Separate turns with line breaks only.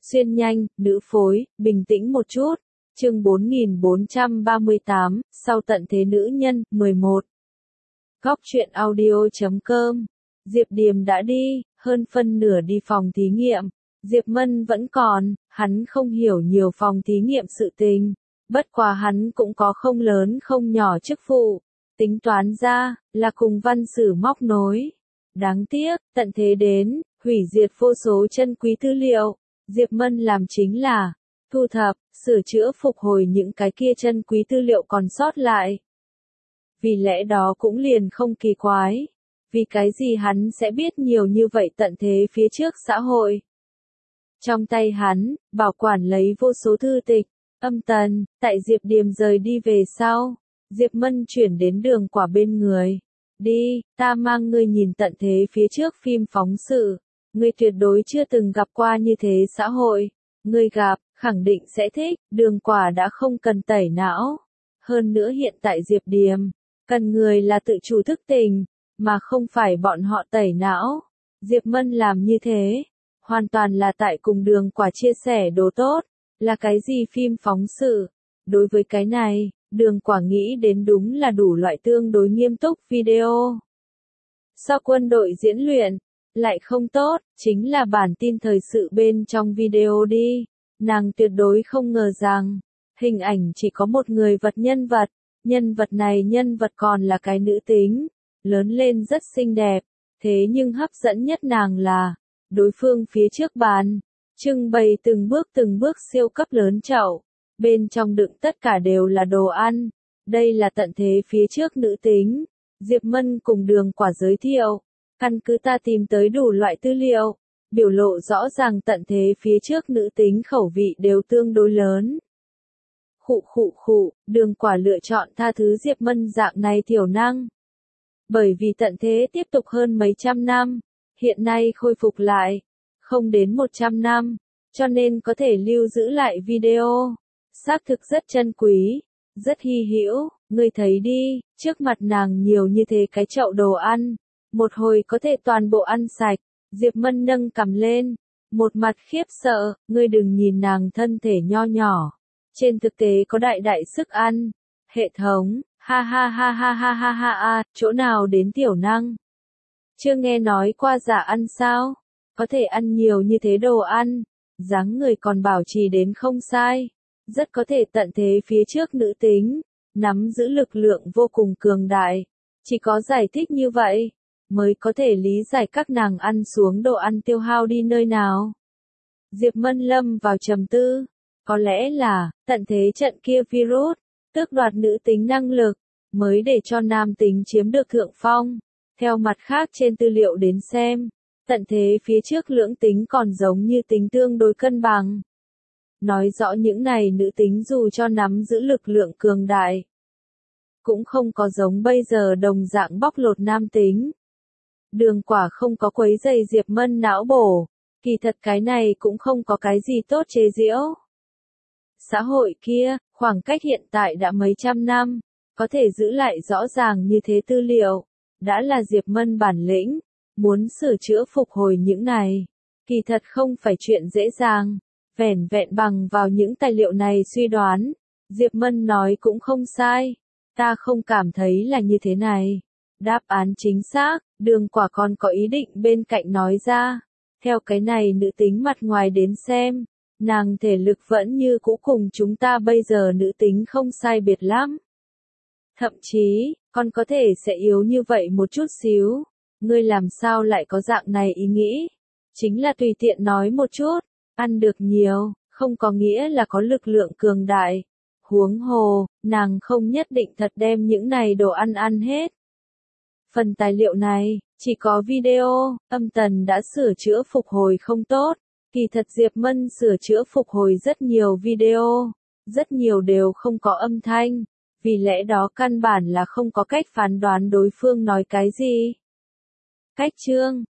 Xuyên nhanh, nữ phối, bình tĩnh một chút. Chương 4438, sau tận thế nữ nhân, 11. Góc truyện audio.com. Diệp Điềm đã đi, hơn phân nửa đi phòng thí nghiệm. Diệp Mân vẫn còn, hắn không hiểu nhiều phòng thí nghiệm sự tình. Bất quá hắn cũng có không lớn không nhỏ chức vụ. Tính toán ra, là cùng văn sử móc nối. Đáng tiếc, tận thế đến, hủy diệt vô số chân quý tư liệu. Diệp Mân làm chính là thu thập, sửa chữa phục hồi những cái kia chân quý tư liệu còn sót lại. Vì lẽ đó cũng liền không kỳ quái. Vì cái gì hắn sẽ biết nhiều như vậy tận thế phía trước xã hội. Trong tay hắn, bảo quản lấy vô số thư tịch, âm tần, tại Diệp Điềm rời đi về sau. Diệp Mân chuyển đến Đường Quả bên người. Đi, ta mang ngươi nhìn tận thế phía trước phim phóng sự. Ngươi tuyệt đối chưa từng gặp qua như thế xã hội. Ngươi gặp, khẳng định sẽ thích, Đường Quả đã không cần tẩy não. Hơn nữa hiện tại Diệp Điềm, cần người là tự chủ thức tỉnh, mà không phải bọn họ tẩy não. Diệp Mân làm như thế, hoàn toàn là tại cùng Đường Quả chia sẻ đồ tốt, là cái gì phim phóng sự. Đối với cái này, Đường Quả nghĩ đến đúng là đủ loại tương đối nghiêm túc video. Sau quân đội diễn luyện, lại không tốt, chính là bản tin thời sự bên trong video đi. Nàng tuyệt đối không ngờ rằng, hình ảnh chỉ có một người nhân vật này nhân vật còn là cái nữ tính, lớn lên rất xinh đẹp, thế nhưng hấp dẫn nhất nàng là, đối phương phía trước bàn, trưng bày từng bước siêu cấp lớn chậu, bên trong đựng tất cả đều là đồ ăn, đây là tận thế phía trước nữ tính, Diệp Mân cùng Đường Quả giới thiệu, căn cứ ta tìm tới đủ loại tư liệu, biểu lộ rõ ràng tận thế phía trước nữ tính khẩu vị đều tương đối lớn. Đường Quả lựa chọn tha thứ Diệp Mân dạng này thiểu năng. Bởi vì tận thế tiếp tục hơn mấy trăm năm, hiện nay khôi phục lại, không đến 100 năm, cho nên có thể lưu giữ lại video. Xác thực rất chân quý, rất hy hữu, ngươi thấy đi, trước mặt nàng nhiều như thế cái chậu đồ ăn, một hồi có thể toàn bộ ăn sạch. Diệp Mân nâng cằm lên, một mặt khiếp sợ, ngươi đừng nhìn nàng thân thể nho nhỏ, trên thực tế có đại sức ăn. Hệ thống, ha, chỗ nào đến tiểu năng? Chưa nghe nói qua giả ăn sao? Có thể ăn nhiều như thế đồ ăn, dáng người còn bảo trì đến không sai, rất có thể tận thế phía trước nữ tính, nắm giữ lực lượng vô cùng cường đại. Chỉ có giải thích như vậy, mới có thể lý giải các nàng ăn xuống đồ ăn tiêu hao đi nơi nào. Diệp Mân lâm vào trầm tư, có lẽ là, tận thế trận kia virus, tước đoạt nữ tính năng lực, mới để cho nam tính chiếm được thượng phong. Theo mặt khác trên tư liệu đến xem, tận thế phía trước lưỡng tính còn giống như tính tương đối cân bằng. Nói rõ những này nữ tính dù cho nắm giữ lực lượng cường đại, cũng không có giống bây giờ đồng dạng bóc lột nam tính. Đường Quả không có quấy rầy Diệp Mân não bổ, kỳ thật cái này cũng không có cái gì tốt chế giễu. Xã hội kia, khoảng cách hiện tại đã mấy trăm năm, có thể giữ lại rõ ràng như thế tư liệu, đã là Diệp Mân bản lĩnh, muốn sửa chữa phục hồi những này, kỳ thật không phải chuyện dễ dàng, vẻn vẹn bằng vào những tài liệu này suy đoán, Diệp Mân nói cũng không sai, ta không cảm thấy là như thế này. Đáp án chính xác, Đường Quả còn có ý định bên cạnh nói ra, theo cái này nữ tính mặt ngoài đến xem, nàng thể lực vẫn như cũ cùng chúng ta bây giờ nữ tính không sai biệt lắm. Thậm chí, còn có thể sẽ yếu như vậy một chút xíu. Ngươi làm sao lại có dạng này ý nghĩ? Chính là tùy tiện nói một chút, ăn được nhiều, không có nghĩa là có lực lượng cường đại. Huống hồ, nàng không nhất định thật đem những này đồ ăn ăn hết. Phần tài liệu này, chỉ có video, âm tần đã sửa chữa phục hồi không tốt. Kỳ thật Diệp Mân sửa chữa phục hồi rất nhiều video, rất nhiều đều không có âm thanh, vì lẽ đó căn bản là không có cách phán đoán đối phương nói cái gì. Cách chương,